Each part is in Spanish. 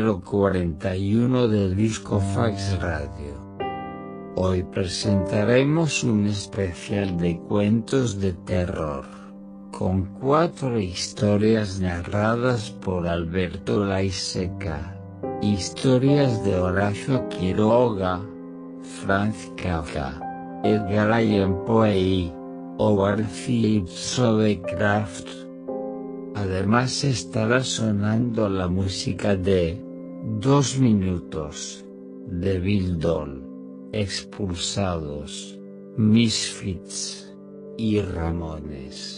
número 41 del disco Fax Radio. Hoy presentaremos un especial de cuentos de terror, con 4 historias narradas por Alberto Laiseca, historias de Horacio Quiroga, Franz Kafka, Edgar Allan Poe, Howard Phillips Lovecraft. Además estará sonando la música de 2 minutos, de Bill Doll, Expulsados, Misfits y Ramones.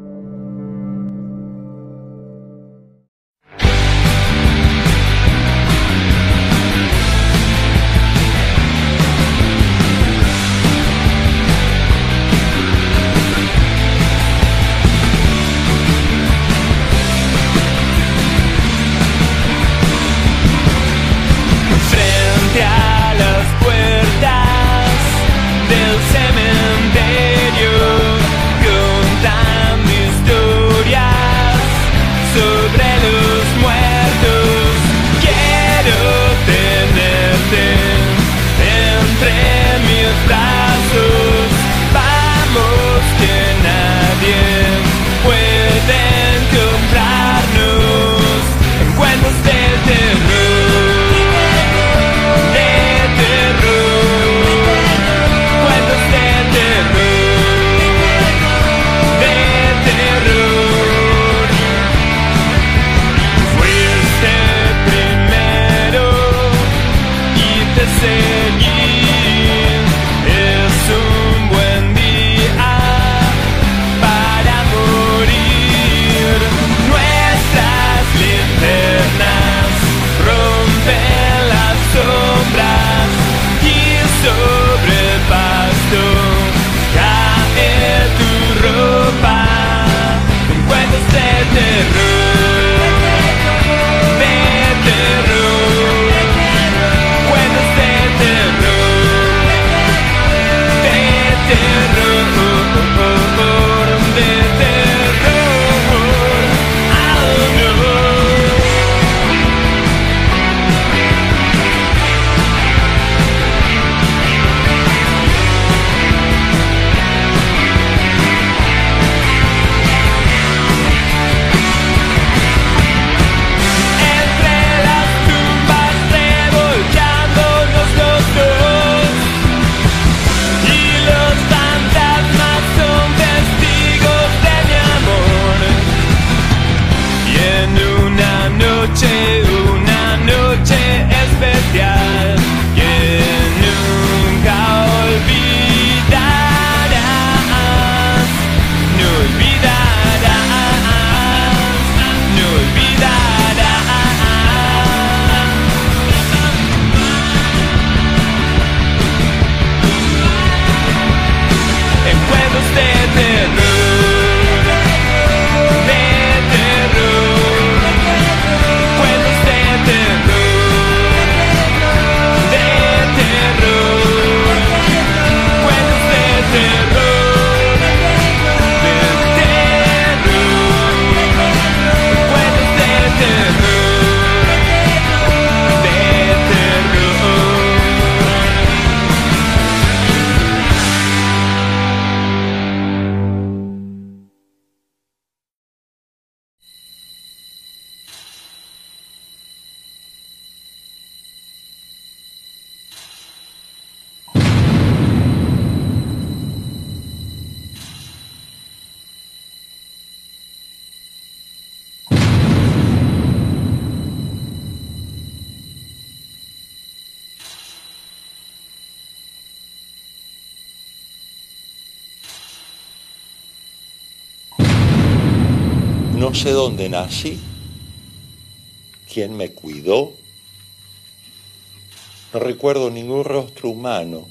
No sé dónde nací, quién me cuidó. No recuerdo ningún rostro humano.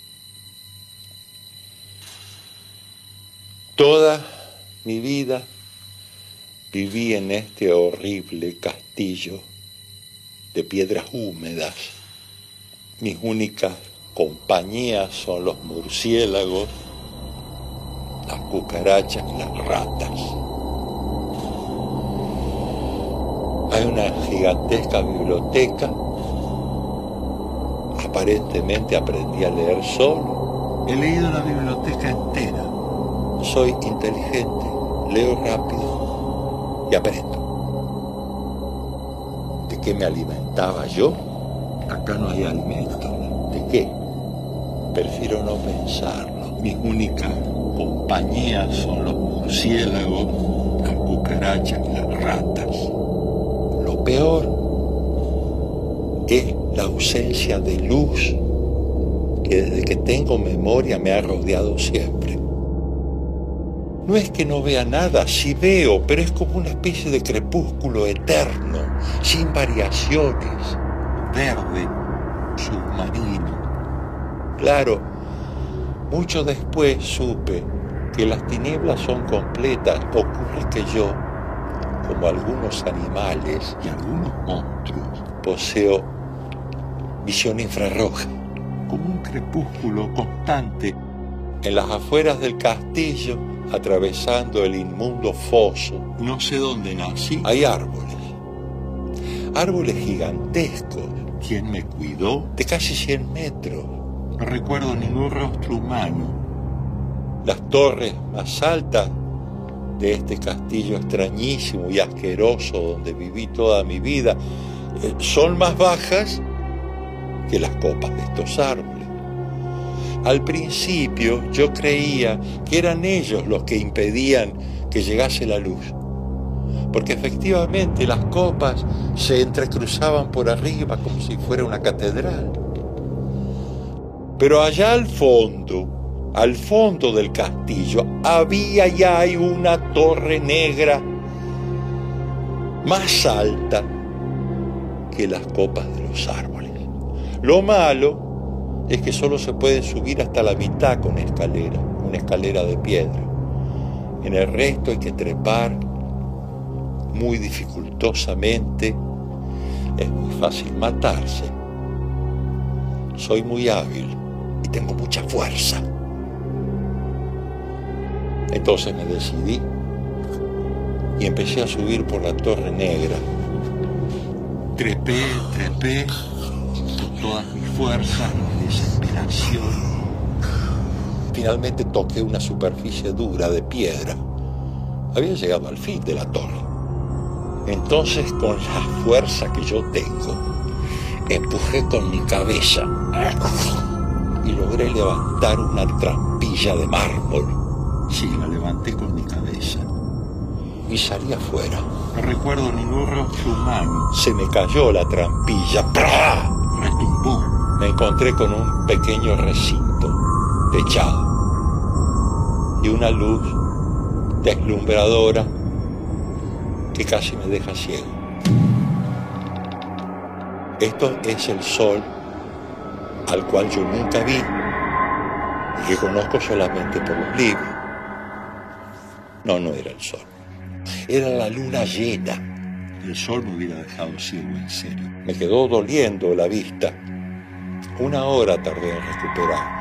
Toda mi vida viví en este horrible castillo de piedras húmedas. Mis únicas compañías son los murciélagos, las cucarachas y las ratas. Hay una gigantesca biblioteca. Aparentemente aprendí a leer solo. He leído la biblioteca entera. Soy inteligente, leo rápido y aprendo. ¿De qué me alimentaba yo? Acá no hay alimento. ¿De qué? Prefiero no pensarlo. Mi única compañía son los murciélagos, las cucarachas y las ratas. Lo peor es la ausencia de luz que desde que tengo memoria me ha rodeado siempre. No es que no vea nada, sí veo, pero es como una especie de crepúsculo eterno, sin variaciones, verde, submarino. Claro, mucho después supe que las tinieblas son completas. Ocurre que yo, como algunos animales y algunos monstruos, poseo visión infrarroja, como un crepúsculo constante. En las afueras del castillo, atravesando el inmundo foso, no sé dónde nací, hay árboles. Árboles gigantescos. ¿Quién me cuidó? De casi 100 metros. No recuerdo ningún rostro humano. Las torres más altas de este castillo extrañísimo y asqueroso donde viví toda mi vida son más bajas que las copas de estos árboles. Al principio yo creía que eran ellos los que impedían que llegase la luz, porque efectivamente las copas se entrecruzaban por arriba como si fuera una catedral. Pero allá al fondo del castillo, había y hay una torre negra más alta que las copas de los árboles. Lo malo es que solo se puede subir hasta la mitad con escalera, una escalera de piedra. En el resto hay que trepar muy dificultosamente. Es muy fácil matarse. Soy muy hábil y tengo mucha fuerza. Entonces me decidí y empecé a subir por la Torre Negra. Trepé con todas mis fuerzas y desesperación. Finalmente toqué una superficie dura de piedra. Había llegado al fin de la torre. Entonces, con la fuerza que yo tengo, empujé con mi cabeza y logré levantar una trampilla de mármol. Sí, la levanté con mi cabeza y salí afuera. No recuerdo ningún rostro humano. Se me cayó la trampilla. ¡Prá! Retumbó. Me encontré con un pequeño recinto techado y una luz deslumbradora que casi me deja ciego. Esto es el sol al cual yo nunca vi y que conozco solamente por los libros. No era el sol. Era la luna llena. El sol me hubiera dejado ciego en serio. Me quedó doliendo la vista. 1 hora tardé en recuperar.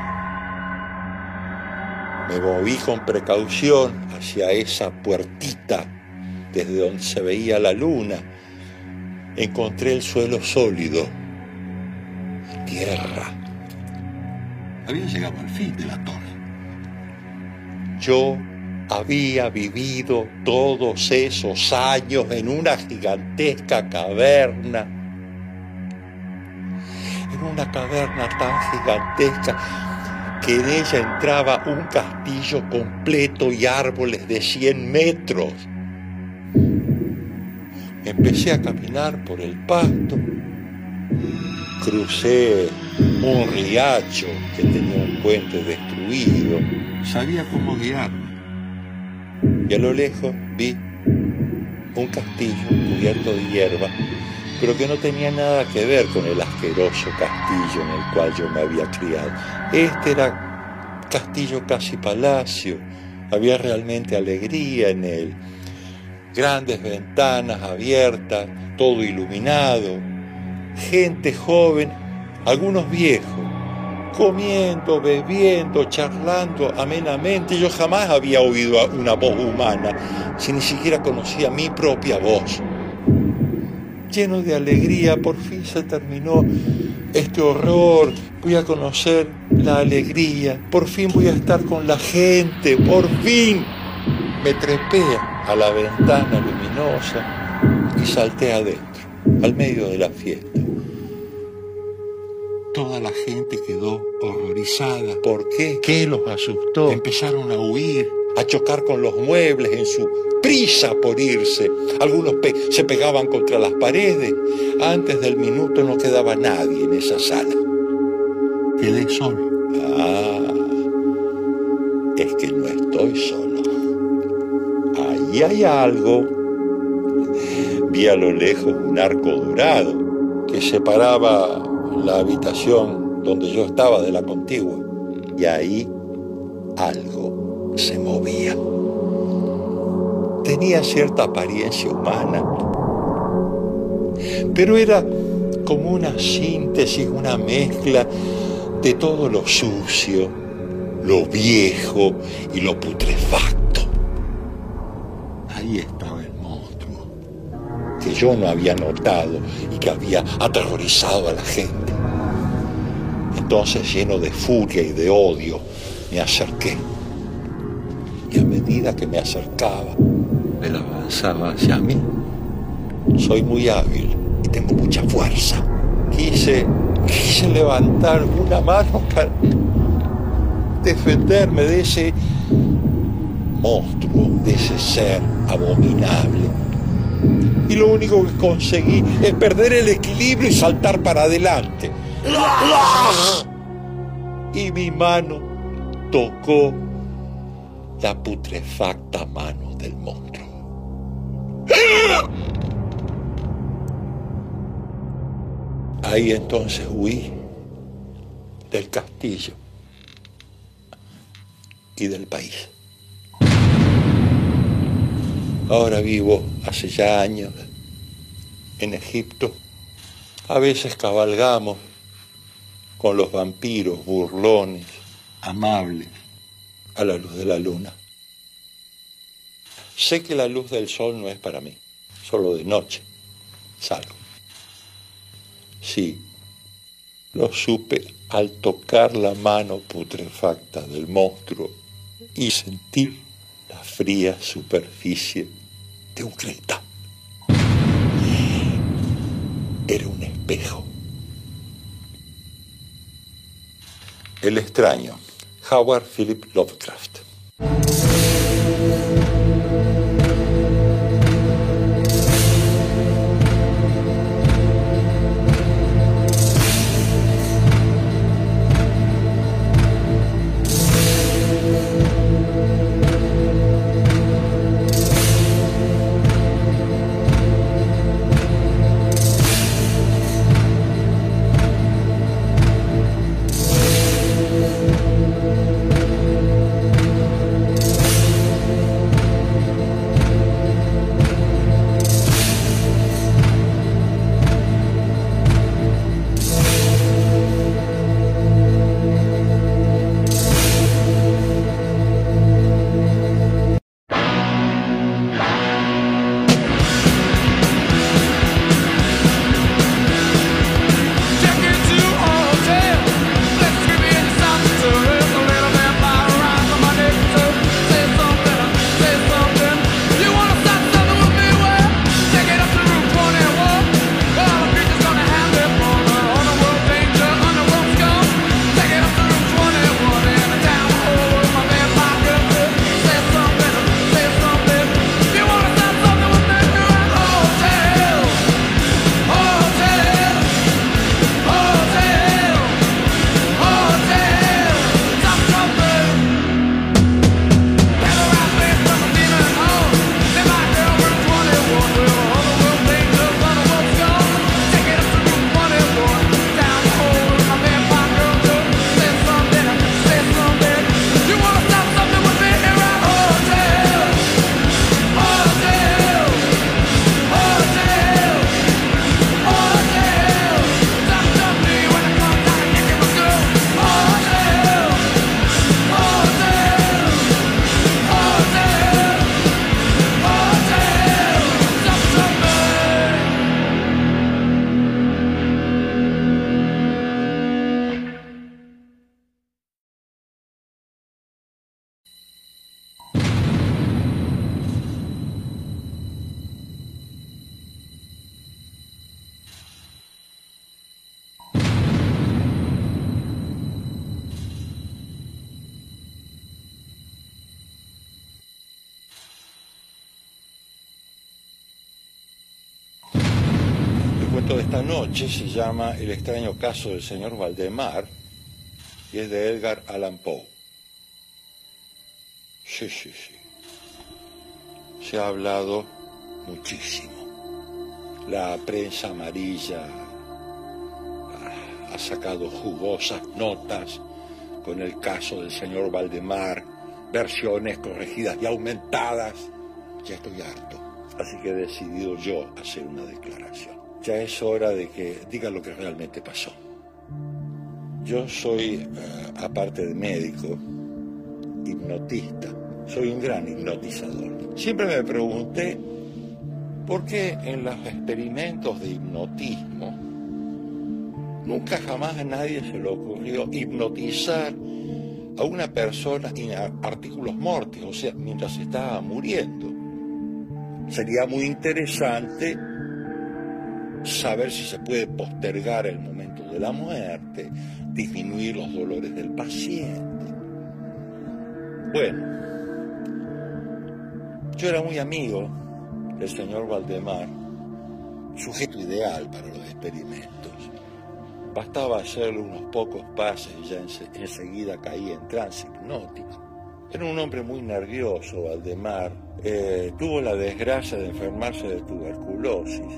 Me moví con precaución hacia esa puertita desde donde se veía la luna. Encontré el suelo sólido. Tierra. Había llegado al fin de la torre. Yo había vivido todos esos años en una gigantesca caverna. En una caverna tan gigantesca que en ella entraba un castillo completo y árboles de 100 metros. Empecé a caminar por el pasto. Crucé un riacho que tenía un puente destruido. Sabía cómo guiarme. Y a lo lejos vi un castillo cubierto de hierba, pero que no tenía nada que ver con el asqueroso castillo en el cual yo me había criado. Este era castillo casi palacio. Había realmente alegría en él. Grandes ventanas abiertas, todo iluminado, gente joven, algunos viejos, comiendo, bebiendo, charlando amenamente. Yo jamás había oído una voz humana, si ni siquiera conocía mi propia voz. lleno de alegría. Por fin se terminó este horror, voy a conocer la alegría, por fin voy a estar con la gente, por fin. Me trepé a la ventana luminosa y salté adentro, al medio de la fiesta. Toda la gente quedó horrorizada. ¿Por qué? ¿Qué los asustó? Empezaron a huir, a chocar con los muebles en su prisa por irse. Algunos se pegaban contra las paredes. Antes del minuto no quedaba nadie en esa sala. Quedé solo. Es que no estoy solo. Ahí hay algo. Vi a lo lejos un arco dorado que separaba la habitación donde yo estaba de la contigua. Y ahí algo se movía. Tenía cierta apariencia humana, pero era como una síntesis, una mezcla de todo lo sucio, lo viejo y lo putrefacto. Ahí estaba el monstruo, que yo no había notado y que había aterrorizado a la gente. Entonces, lleno de furia y de odio, me acerqué. Y a medida que me acercaba, él avanzaba hacia mí. Soy muy hábil y tengo mucha fuerza. Quise levantar una mano para defenderme de ese monstruo, de ese ser abominable. Y lo único que conseguí es perder el equilibrio y saltar para adelante. Y mi mano tocó la putrefacta mano del monstruo. Ahí entonces huí del castillo y del país. Ahora vivo hace ya años en Egipto. A veces cabalgamos con los vampiros burlones, amables, a la luz de la luna. Sé que la luz del sol no es para mí, solo de noche salgo. Sí, lo supe al tocar la mano putrefacta del monstruo y sentir la fría superficie de un cristal. Era un espejo. El extraño, Howard Philip Lovecraft. cuento de esta noche se llama El extraño caso del señor Valdemar y es de Edgar Allan Poe. Sí. Se ha hablado muchísimo. La prensa amarilla ha sacado jugosas notas con el caso del señor Valdemar, versiones corregidas y aumentadas. Ya estoy harto, así que he decidido yo hacer una declaración. Ya es hora de que diga lo que realmente pasó. Yo soy, aparte de médico, hipnotista. Soy un gran hipnotizador. Siempre me pregunté por qué en los experimentos de hipnotismo nunca jamás a nadie se le ocurrió hipnotizar a una persona in articulos mortis, o sea, mientras estaba muriendo. Sería muy interesante saber si se puede postergar el momento de la muerte, disminuir los dolores del paciente. Bueno, yo era muy amigo del señor Valdemar, sujeto ideal para los experimentos. Bastaba hacerle unos pocos pases y ya enseguida caía en trance hipnótico. Era un hombre muy nervioso, Valdemar. Tuvo la desgracia de enfermarse de tuberculosis.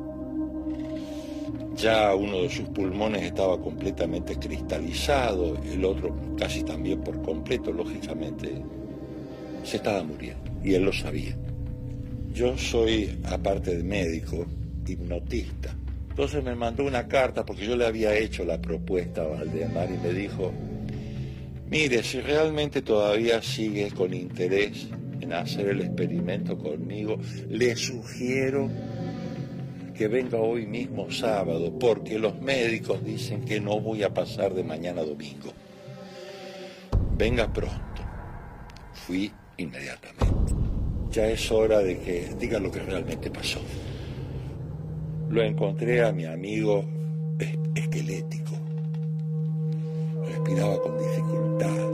Ya uno de sus pulmones estaba completamente cristalizado, el otro casi también por completo, lógicamente se estaba muriendo, y él lo sabía. Yo soy, aparte de médico, hipnotista. Entonces me mandó una carta porque yo le había hecho la propuesta a Valdemar y me dijo: mire, si realmente todavía sigue con interés en hacer el experimento conmigo, le sugiero que venga hoy mismo sábado, porque los médicos dicen que no voy a pasar de mañana a domingo. Venga pronto. Fui inmediatamente. Ya es hora de que diga lo que realmente pasó. Lo encontré a mi amigo esquelético. Respiraba con dificultad.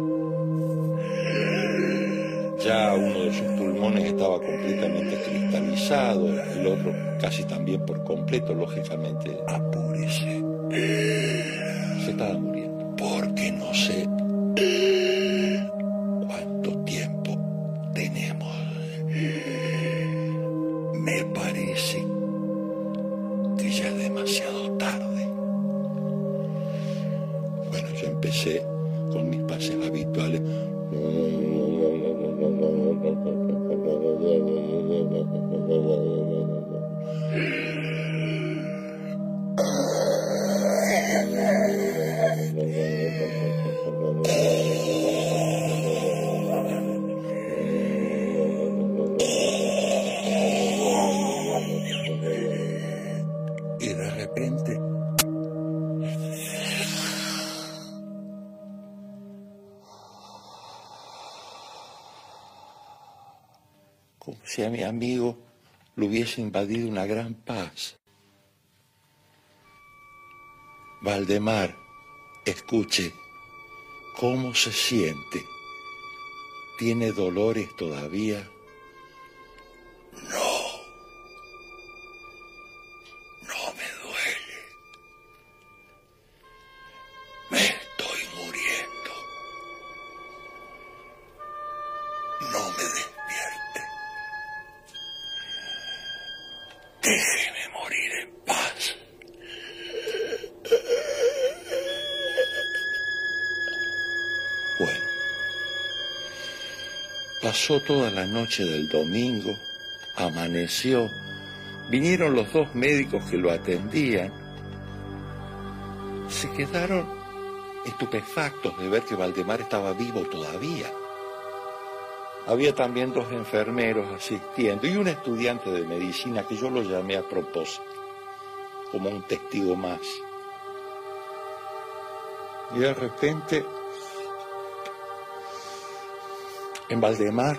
Ya uno de sus pulmones estaba completamente cristalizado, el otro casi también por completo, lógicamente. Apúrese. Se estaba muriendo. Porque no sé cuánto tiempo tenemos. Me parece que ya es demasiado tarde. Bueno, yo empecé con mis pases habituales. Y de repente como si a mi amigo lo hubiese invadido una gran paz. Valdemar, escuche, ¿cómo se siente? ¿Tiene dolores todavía? No me duele. Me estoy muriendo. No me despierte. Déjeme morir en paz. Bueno, pasó toda la noche del domingo, amaneció, vinieron los dos médicos que lo atendían, se quedaron estupefactos de ver que Valdemar estaba vivo todavía. Había también dos enfermeros asistiendo y un estudiante de medicina que yo lo llamé a propósito, como un testigo más. Y de repente, en Valdemar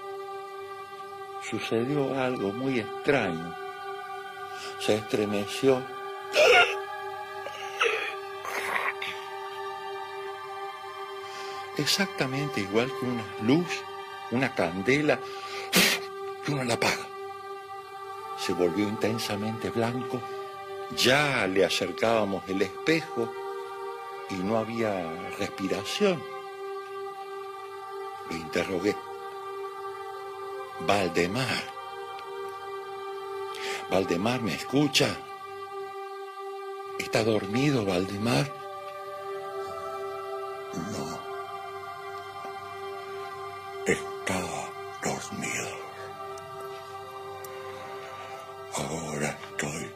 sucedió algo muy extraño. Se estremeció. Exactamente igual que una luz, una candela, y uno la apaga. Se volvió intensamente blanco Ya le acercábamos el espejo y no había respiración. Lo interrogué. Valdemar. Valdemar, ¿me escucha? ¿Está dormido, Valdemar? No. Estaba dormido. Ahora estoy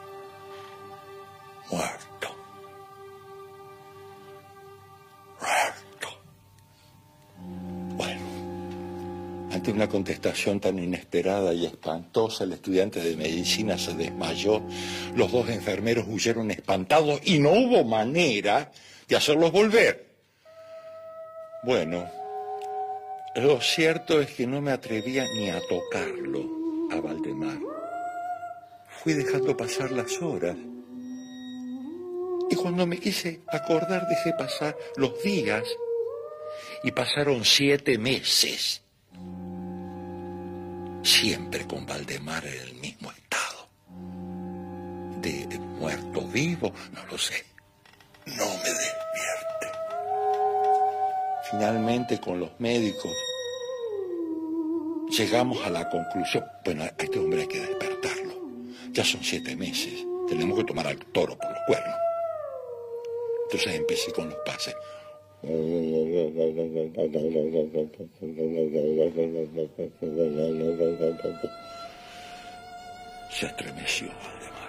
muerto. Bueno, ante una contestación tan inesperada y espantosa, el estudiante de medicina se desmayó. Los dos enfermeros huyeron espantados y no hubo manera de hacerlos volver. Bueno, lo cierto es que no me atrevía ni a tocarlo a Valdemar. Fui dejando pasar las horas. Y cuando me quise acordar, dejé pasar los días. Y pasaron 7 meses. Siempre con Valdemar en el mismo estado. De muerto vivo, no lo sé. No me despierte. Finalmente, con los médicos, llegamos a la conclusión, bueno, a este hombre hay que despertarlo. Ya son 7 meses. Tenemos que tomar al toro por los cuernos. Entonces empecé con los pases. Se estremeció Valdemar.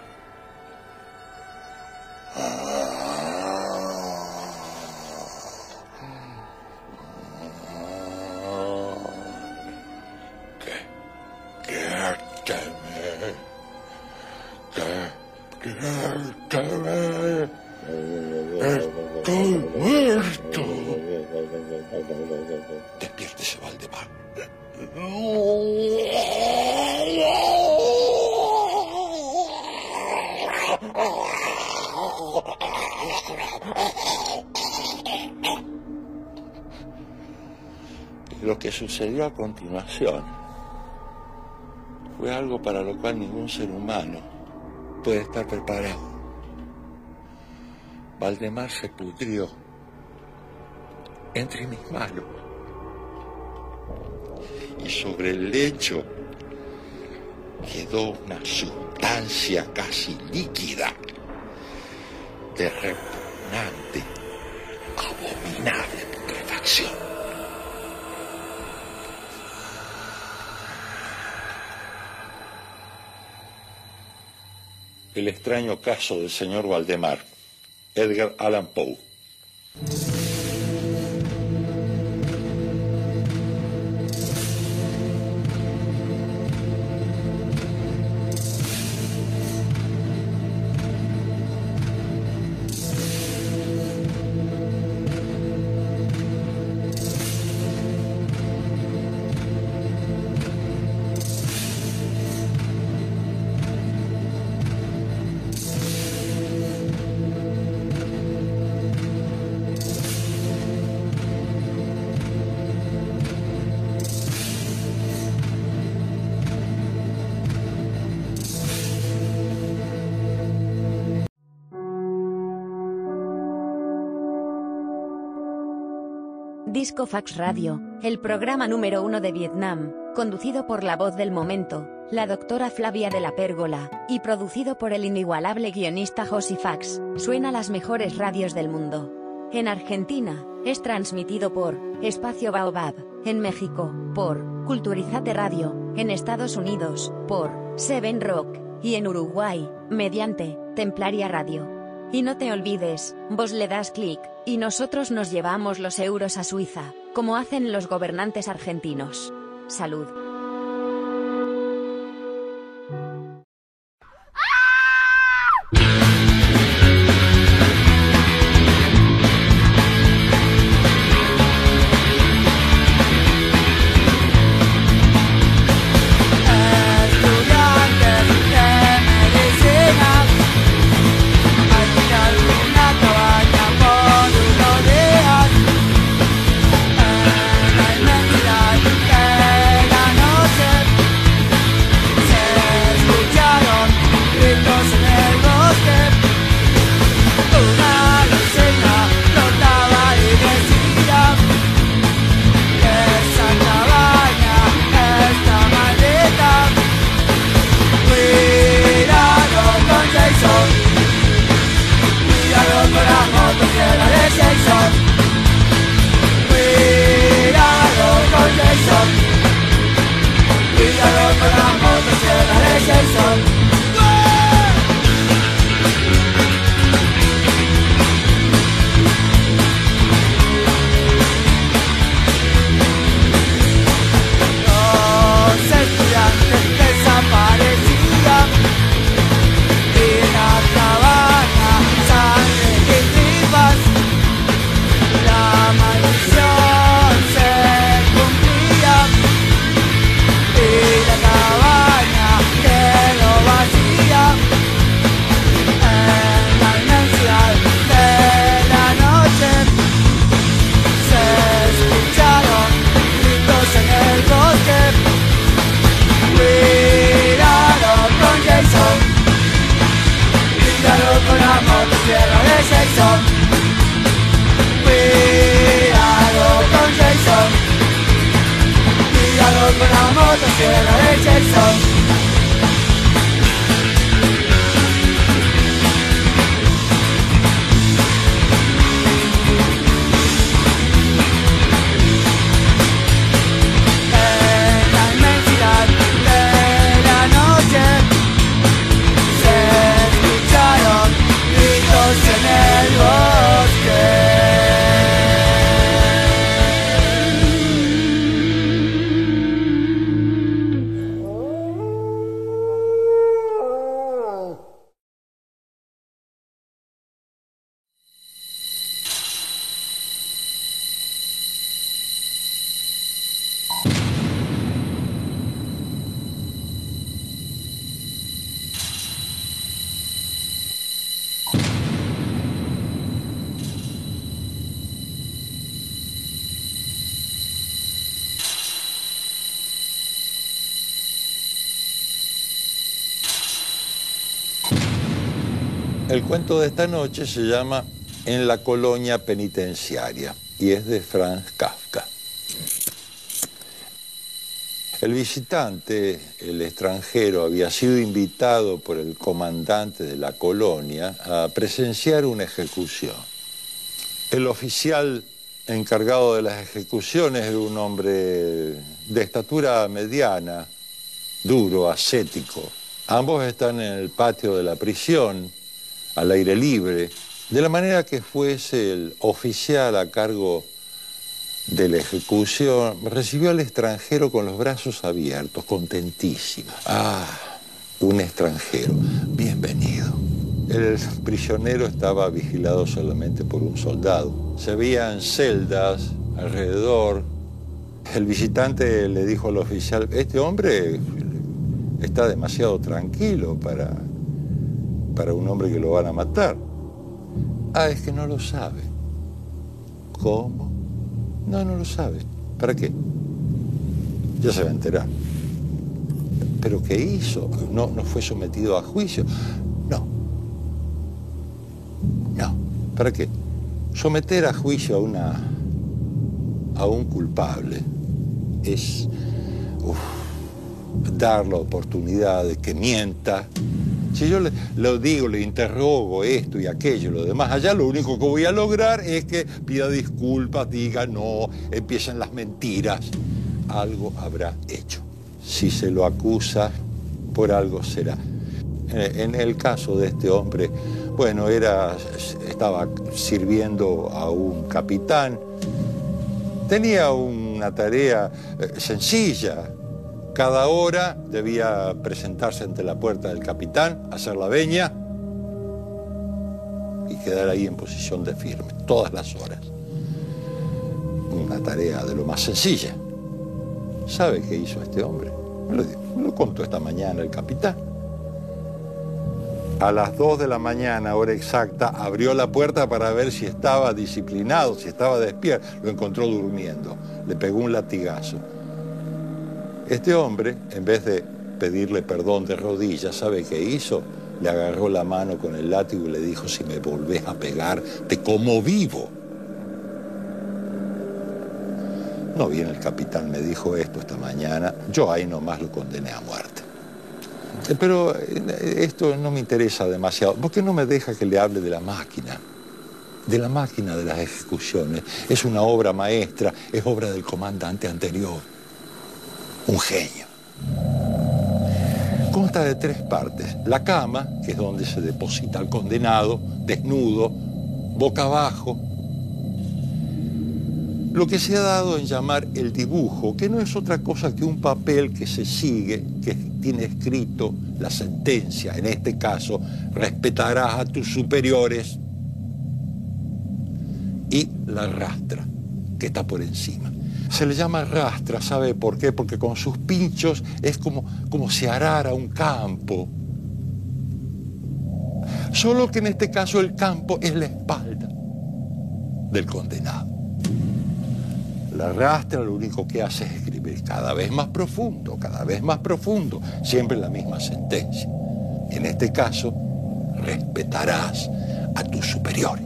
Estoy muerto. Despiértese, Valdemar. Lo que sucedió a continuación fue algo para lo cual ningún ser humano puede estar preparado. Valdemar se pudrió entre mis manos y sobre el lecho quedó una sustancia casi líquida de repugnante, abominable putrefacción. El extraño caso del señor Valdemar. Edgar Allan Poe. Discofax Radio, el programa número 1 de Vietnam, conducido por la voz del momento, la doctora Flavia de la Pérgola, y producido por el inigualable guionista Josi Fax, suena las mejores radios del mundo. En Argentina, es transmitido por Espacio Baobab, en México, por Culturizate Radio, en Estados Unidos, por Seven Rock, y en Uruguay, mediante Templaria Radio. Y no te olvides, vos le das clic, y nosotros nos llevamos los euros a Suiza, como hacen los gobernantes argentinos. Salud. La roto cielo de Jackson. El cuento de esta noche se llama En la colonia penitenciaria y es de Franz Kafka. El visitante, el extranjero, había sido invitado por el comandante de la colonia a presenciar una ejecución. El oficial encargado de las ejecuciones era un hombre de estatura mediana, duro, ascético. Ambos están en el patio de la prisión, al aire libre, de la manera que fuese el oficial a cargo de la ejecución, recibió al extranjero con los brazos abiertos, contentísimo. Ah, un extranjero, bienvenido. El prisionero estaba vigilado solamente por un soldado. Se veían celdas alrededor. El visitante le dijo al oficial, este hombre está demasiado tranquilo para un hombre que lo van a matar. Ah, es que no lo sabe. ¿Cómo? No lo sabe. ¿Para qué? Ya se va a enterar. ¿Pero qué hizo? ¿No fue sometido a juicio? No. ¿Para qué? Someter a juicio a un culpable es dar la oportunidad de que mienta. Si yo le digo, le interrogo esto y aquello, lo demás, allá lo único que voy a lograr es que pida disculpas, diga no, empiecen las mentiras. Algo habrá hecho. Si se lo acusa, por algo será. En el caso de este hombre, bueno, estaba sirviendo a un capitán. Tenía una tarea sencilla. Cada hora debía presentarse ante la puerta del capitán, hacer la veña y quedar ahí en posición de firme, todas las horas. Una tarea de lo más sencilla. ¿Sabe qué hizo este hombre? Me lo contó esta mañana el capitán. A las 2 de la mañana, hora exacta, abrió la puerta para ver si estaba disciplinado, si estaba despierto. Lo encontró durmiendo. Le pegó un latigazo. Este hombre, en vez de pedirle perdón de rodillas, ¿sabe qué hizo? Le agarró la mano con el látigo y le dijo, si me volvés a pegar, te como vivo. No bien el capitán me dijo esto esta mañana, yo ahí nomás lo condené a muerte. Pero esto no me interesa demasiado. ¿Por qué no me deja que le hable de la máquina? De la máquina de las ejecuciones. Es una obra maestra, es obra del comandante anterior. Un genio. Consta de 3 partes. La cama, que es donde se deposita el condenado, desnudo, boca abajo. Lo que se ha dado en llamar el dibujo, que no es otra cosa que un papel que se sigue, que tiene escrito la sentencia. En este caso, respetarás a tus superiores. Y la rastra, que está por encima. Se le llama rastra, ¿sabe por qué? Porque con sus pinchos es como si arara un campo. Solo que en este caso el campo es la espalda del condenado. La rastra lo único que hace es escribir cada vez más profundo, siempre la misma sentencia. En este caso, respetarás a tus superiores.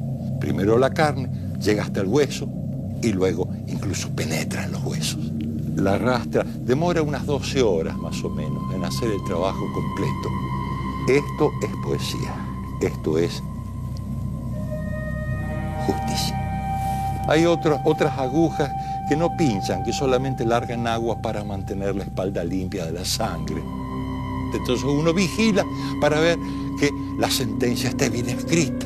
Primero la carne, llega hasta el hueso, y luego incluso penetra en los huesos. la rastra demora unas 12 horas más o menos en hacer el trabajo completo. Esto es poesía, esto es justicia. Hay otras agujas que no pinchan, que solamente largan agua para mantener la espalda limpia de la sangre. Entonces uno vigila para ver que la sentencia esté bien escrita.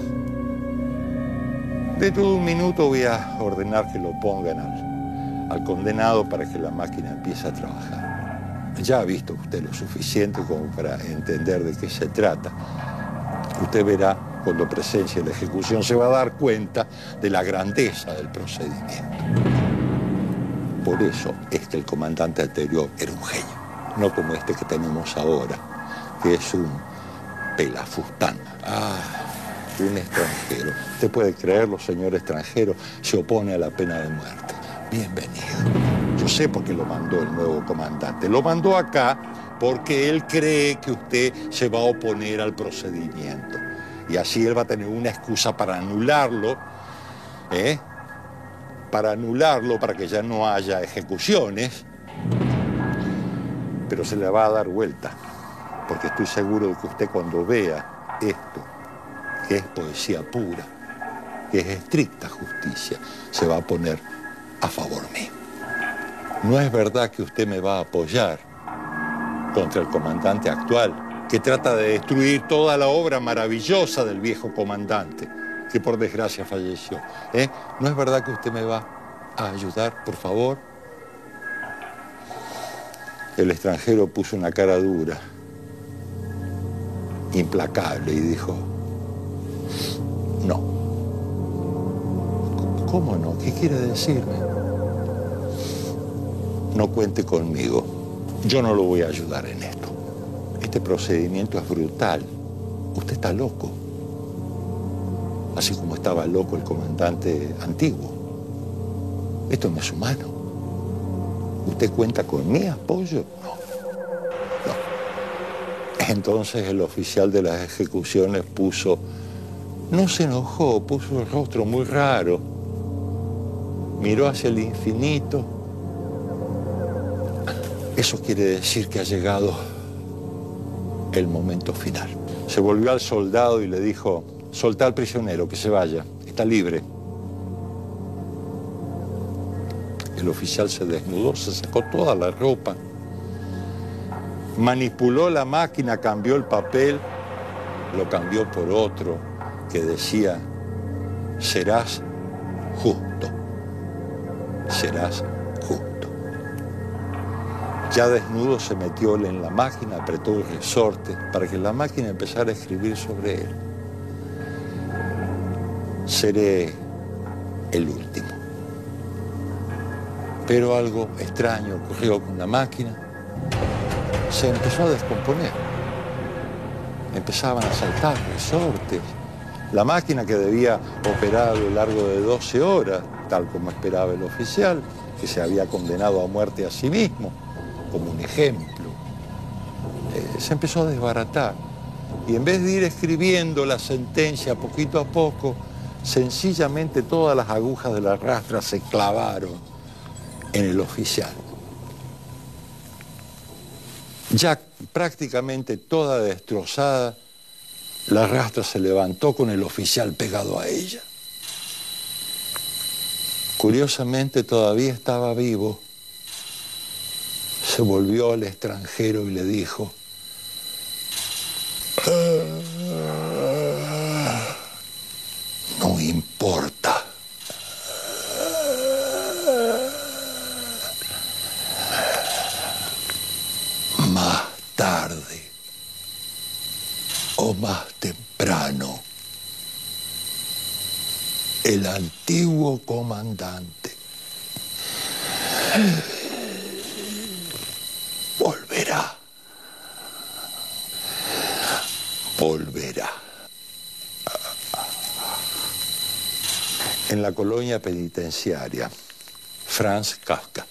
Dentro de un minuto voy a ordenar que lo pongan al condenado para que la máquina empiece a trabajar. Ya ha visto usted lo suficiente como para entender de qué se trata. Usted verá cuando presencie la ejecución, se va a dar cuenta de la grandeza del procedimiento. Por eso es que el comandante anterior era un genio, no como este que tenemos ahora, que es un pelafustán. Un extranjero. Usted puede creerlo, señor extranjero, se opone a la pena de muerte. Bienvenido. Yo sé por qué lo mandó el nuevo comandante. Lo mandó acá porque él cree que usted se va a oponer al procedimiento. Y así él va a tener una excusa para anularlo, para que ya no haya ejecuciones. Pero se le va a dar vuelta, porque estoy seguro de que usted cuando vea esto, que es poesía pura, que es estricta justicia, se va a poner a favor mío. No es verdad que usted me va a apoyar contra el comandante actual, que trata de destruir toda la obra maravillosa del viejo comandante, que por desgracia falleció. ¿No es verdad que usted me va a ayudar, por favor? El extranjero puso una cara dura, implacable, y dijo: no. ¿Cómo no? ¿Qué quiere decirme? No cuente conmigo. Yo no lo voy a ayudar en esto. Este procedimiento es brutal. Usted está loco. Así como estaba loco el comandante antiguo. Esto no es humano. ¿Usted cuenta con mi apoyo? No. Entonces el oficial de las ejecuciones no se enojó, puso el rostro muy raro, miró hacia el infinito. Eso quiere decir que ha llegado el momento final. Se volvió al soldado y le dijo: soltá al prisionero, que se vaya, está libre. El oficial se desnudó, se sacó toda la ropa, manipuló la máquina, cambió el papel, lo cambió por otro que decía: serás justo, serás justo. Ya desnudo se metió en la máquina, apretó el resorte para que la máquina empezara a escribir sobre él. Seré el último. Pero algo extraño ocurrió con la máquina. Se empezó a descomponer. Empezaban a saltar resortes. La máquina, que debía operar a lo largo de 12 horas, tal como esperaba el oficial, que se había condenado a muerte a sí mismo, como un ejemplo, se empezó a desbaratar. Y en vez de ir escribiendo la sentencia poquito a poco, sencillamente todas las agujas de la rastra se clavaron en el oficial. Ya prácticamente toda destrozada, la rastra se levantó con el oficial pegado a ella. Curiosamente todavía estaba vivo. Se volvió al extranjero y le dijo: no importa. Más tarde o más temprano, el antiguo comandante volverá. En la colonia penitenciaria, Franz Kafka.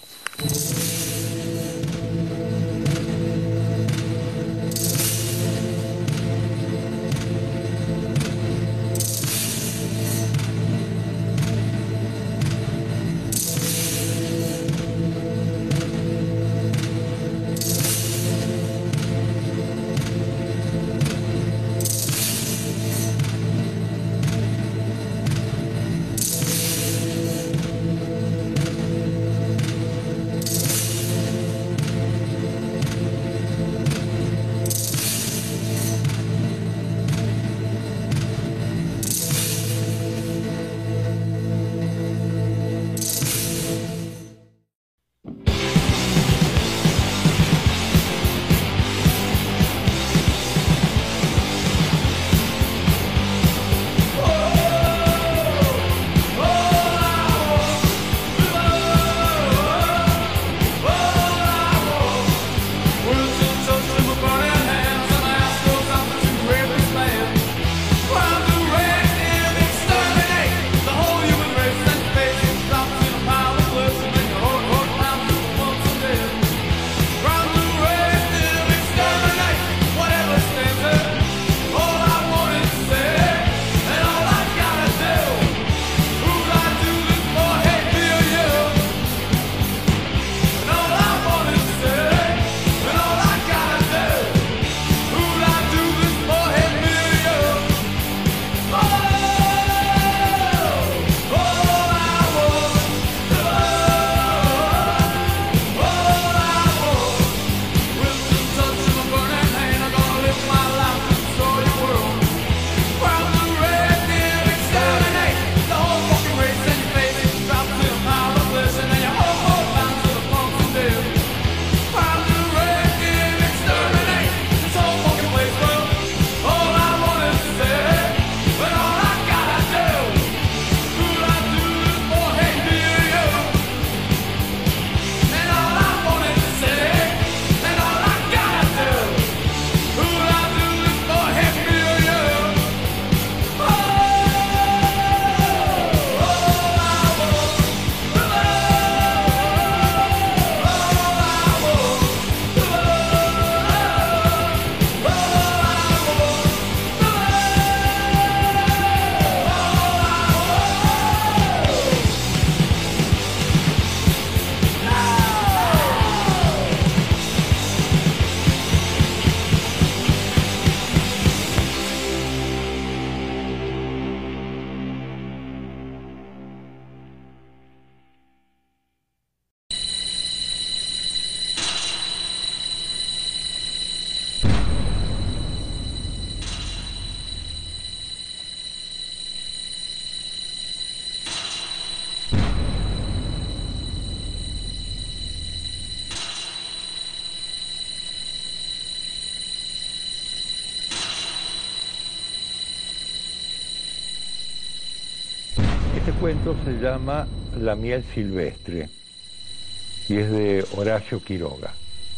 Este cuento se llama La miel silvestre y es de Horacio Quiroga.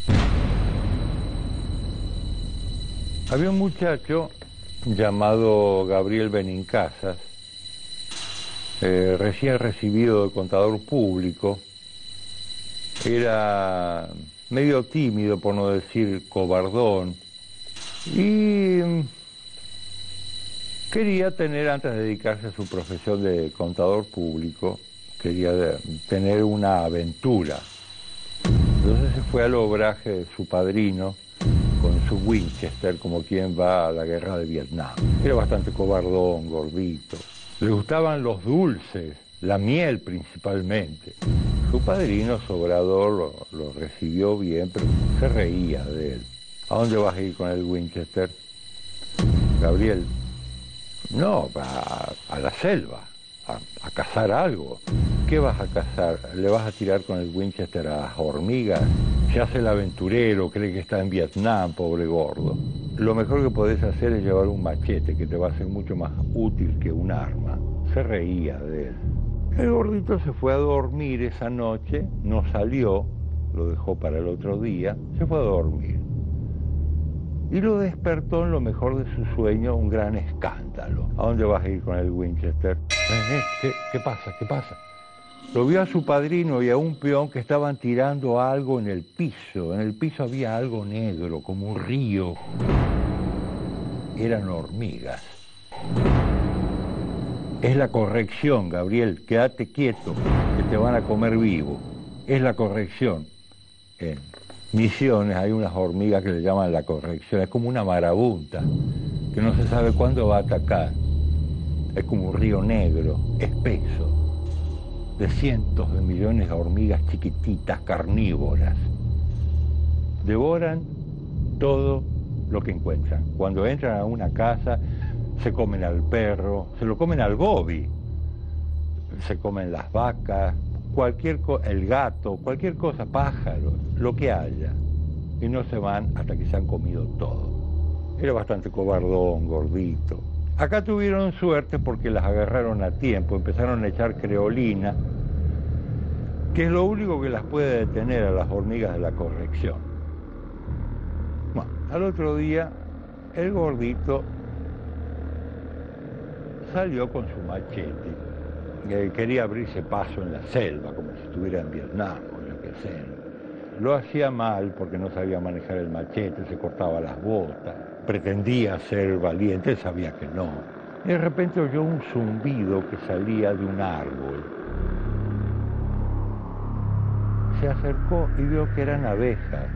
Había un muchacho llamado Gabriel Benincasas, recién recibido de contador público. Era medio tímido, por no decir cobardón, y quería tener, antes de dedicarse a su profesión de contador público, quería tener una aventura. Entonces se fue al obraje de su padrino con su Winchester, como quien va a la guerra de Vietnam. Era bastante cobardón, gordito. Le gustaban los dulces, la miel principalmente. Su padrino, Sobrador, lo recibió bien, pero se reía de él. ¿A dónde vas a ir con el Winchester? Gabriel, no, a la selva, a cazar algo. ¿Qué vas a cazar? ¿Le vas a tirar con el Winchester a las hormigas? Se hace el aventurero, cree que está en Vietnam, pobre gordo. Lo mejor que podés hacer es llevar un machete, que te va a ser mucho más útil que un arma. Se reía de él. El gordito se fue a dormir esa noche, no salió, lo dejó para el otro día, se fue a dormir. Y lo despertó en lo mejor de su sueño un gran escándalo. ¿A dónde vas a ir con el Winchester? ¿Qué pasa? ¿Qué pasa? Lo vio a su padrino y a un peón que estaban tirando algo en el piso. En el piso había algo negro, como un río. Eran hormigas. Es la corrección, Gabriel. Quédate quieto, que te van a comer vivo. Es la corrección. En Misiones hay unas hormigas que le llaman la corrección. Es como una marabunta, que no se sabe cuándo va a atacar. Es como un río negro, espeso, de cientos de millones de hormigas chiquititas, carnívoras. Devoran todo lo que encuentran. Cuando entran a una casa, se comen al perro, se lo comen al gobi, se comen las vacas, el gato, cualquier cosa, pájaros, lo que haya. Y no se van hasta que se han comido todo. Era bastante cobardón, gordito. Acá tuvieron suerte porque las agarraron a tiempo, empezaron a echar creolina, que es lo único que las puede detener a las hormigas de la corrección. Bueno, al otro día, el gordito salió con su machete. Quería abrirse paso en la selva, como si estuviera en Vietnam o yo qué sé. Lo hacía mal porque no sabía manejar el machete, se cortaba las botas, pretendía ser valiente, él sabía que no. Y de repente oyó un zumbido que salía de un árbol. Se acercó y vio que eran abejas.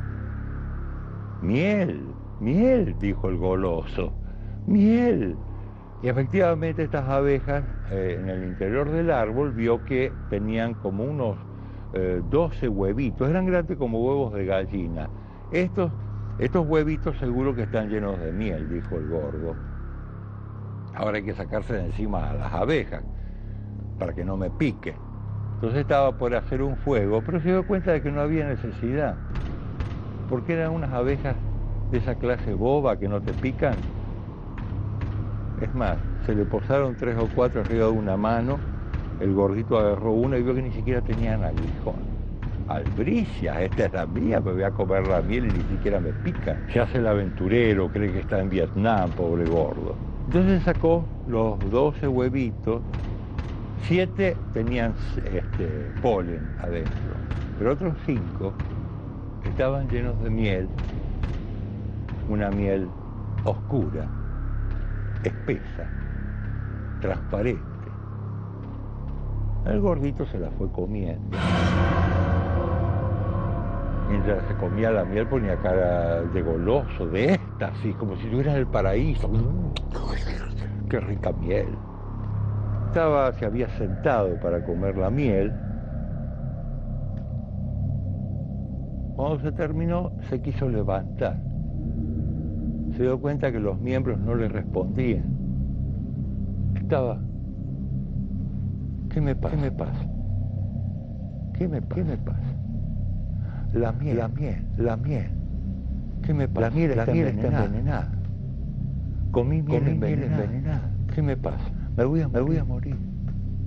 Miel, miel, dijo el goloso, miel. Y efectivamente estas abejas en el interior del árbol vio que tenían como unos 12 huevitos, eran grandes como huevos de gallina. Estos huevitos seguro que están llenos de miel, dijo el gordo. Ahora hay que sacarse de encima a las abejas para que no me piquen. Entonces estaba por hacer un fuego, pero se dio cuenta de que no había necesidad, porque eran unas abejas de esa clase boba que no te pican. Es más, se le posaron 3 o 4 arriba de una mano, el gordito agarró una y vio que ni siquiera tenían aguijón. Albricias, esta es la mía, me voy a comer la miel y ni siquiera me pica. Se hace el aventurero, cree que está en Vietnam, pobre gordo. Entonces sacó los 12 huevitos, 7 tenían polen adentro, pero otros 5 estaban llenos de miel, una miel oscura, espesa, transparente. El gordito se la fue comiendo. Mientras se comía la miel ponía cara de goloso, de éxtasis, como si estuviera en el paraíso. ¡Qué rica miel! Se había sentado para comer la miel. Cuando se terminó, se quiso levantar. Se dio cuenta que los miembros no le respondían. Estaba... ¿Qué me pasa? ¿Qué me pasa? ¿Qué me pasa? ¿Qué me pasa? La miel, la miel, la miel. ¿Qué me pasa? La miel está envenenada. Comí miel envenenada. ¿Qué me pasa? Me voy a morir.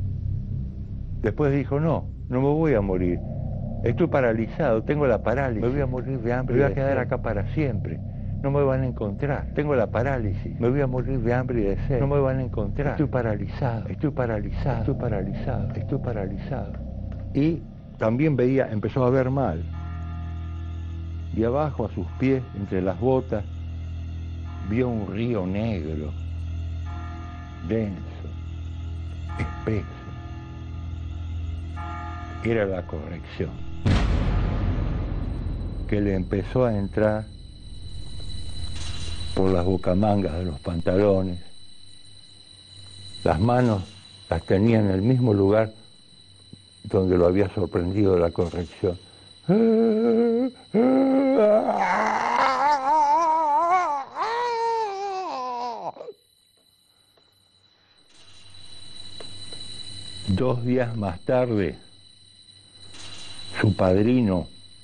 Después dijo, no me voy a morir. Estoy paralizado, tengo la parálisis. Me voy a morir de hambre. Me voy a quedar acá para siempre. No me van a encontrar. Tengo la parálisis. Me voy a morir de hambre y de sed. No me van a encontrar. Estoy paralizado, estoy paralizado, estoy paralizado, estoy paralizado. Y también empezó a ver mal. Y abajo, a sus pies, entre las botas, vio un río negro, denso, espeso. Era la corrección, que le empezó a entrar por las bocamangas de los pantalones. Las manos las tenía en el mismo lugar donde lo había sorprendido la corrección. 2 días más tarde, su padrino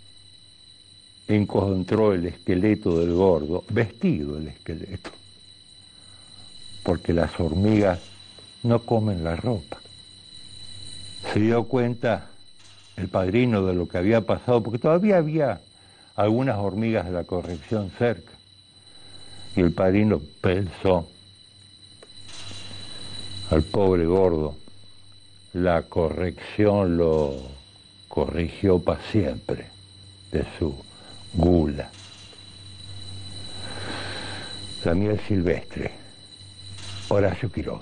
encontró el esqueleto del gordo, vestido el esqueleto, porque las hormigas no comen la ropa. Se dio cuenta el padrino de lo que había pasado, porque todavía había algunas hormigas de la corrección cerca, y el padrino pensó, al pobre gordo, la corrección lo corrigió para siempre de su gula. La miel silvestre, Horacio Quiroga.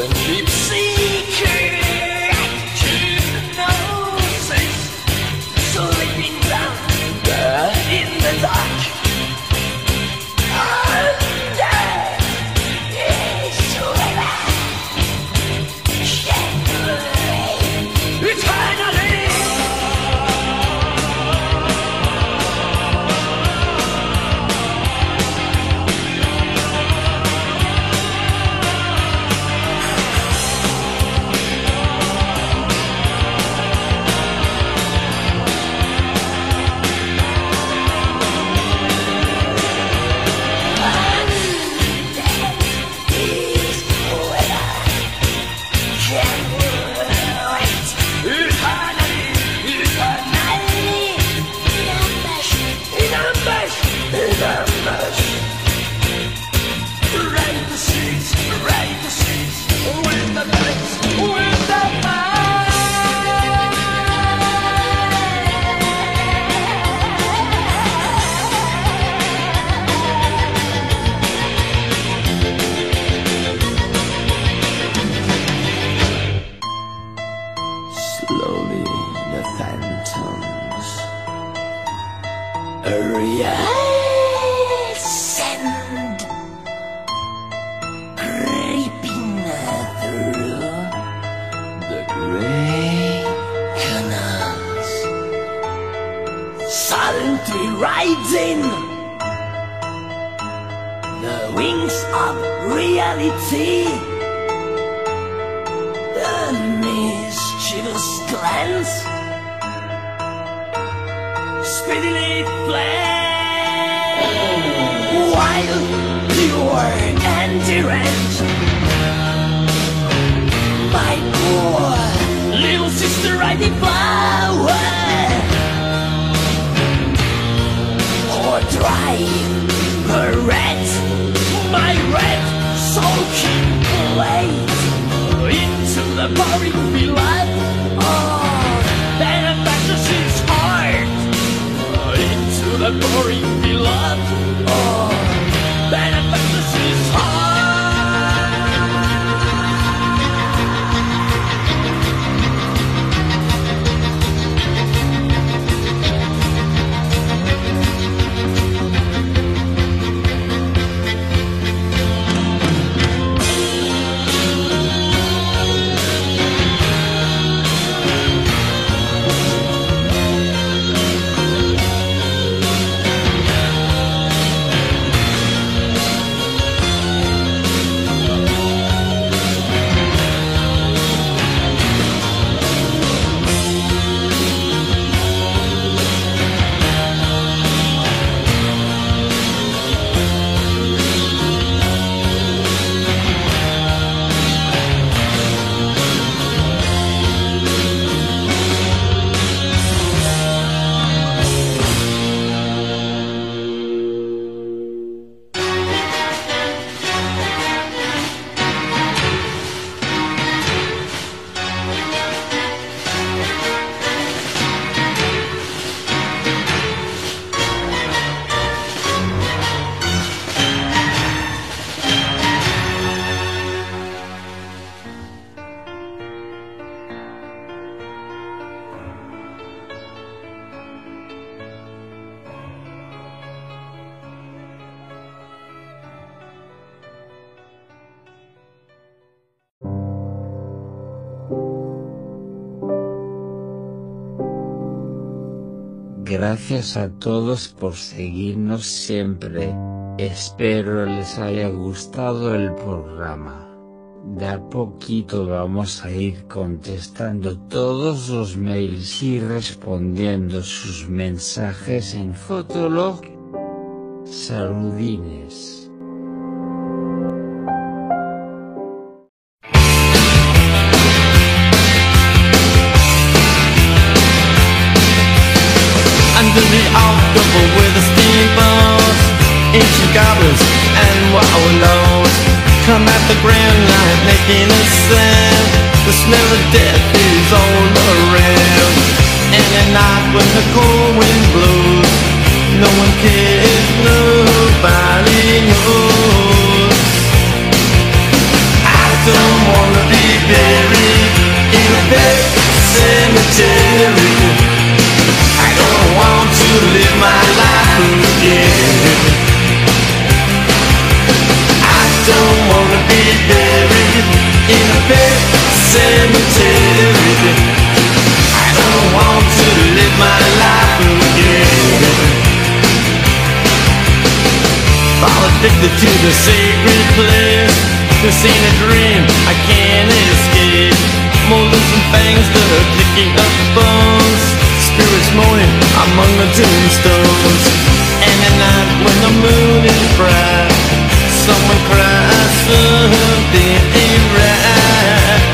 the gypsy noses sleeping down there in the dark. Slowly the phantoms ascend, creeping through the grey canals, silently riding the wings of reality. The mischievous glance speedily fled, wild, pure, and deranged. My poor little sister, I devour or drive her red, my red soaking blade into the boring beloved. Benefactress's heart into the boring beloved. Benefactress's heart. Gracias a todos por seguirnos siempre, espero les haya gustado el programa. De a poquito vamos a ir contestando todos los mails y respondiendo sus mensajes en Fotolog. Saludines. Under the October with the steamboats, ancient goblins and wallows come at the grand light making a sound. The smell of death is all around. And at night when the cold wind blows, no one cares, nobody knows. I don't wanna cemetery. I don't want to live my life again. I don't wanna be buried in a pet cemetery. I don't want to live my life again. Fall addicted to the sacred place. This ain't a dream I can't escape. Molars and fangs that are picking up bones. Spirits moaning among the tombstones. And at night when the moon is bright, someone cries something ain't right.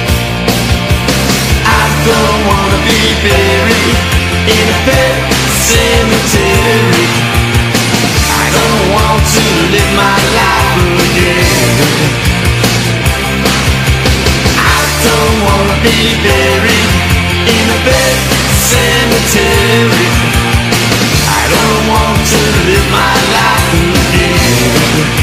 I don't wanna be buried in a pet cemetery. I don't want to live my life again. I don't wanna be buried in a pet cemetery. I don't want to live my life again.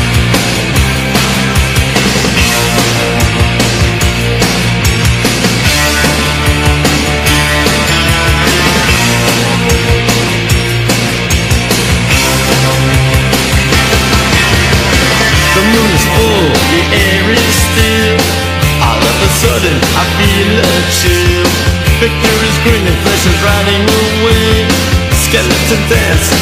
The moon is full, the air is still. All of a sudden I feel a chill. Victor is grinning, flesh is riding away. Skeleton dance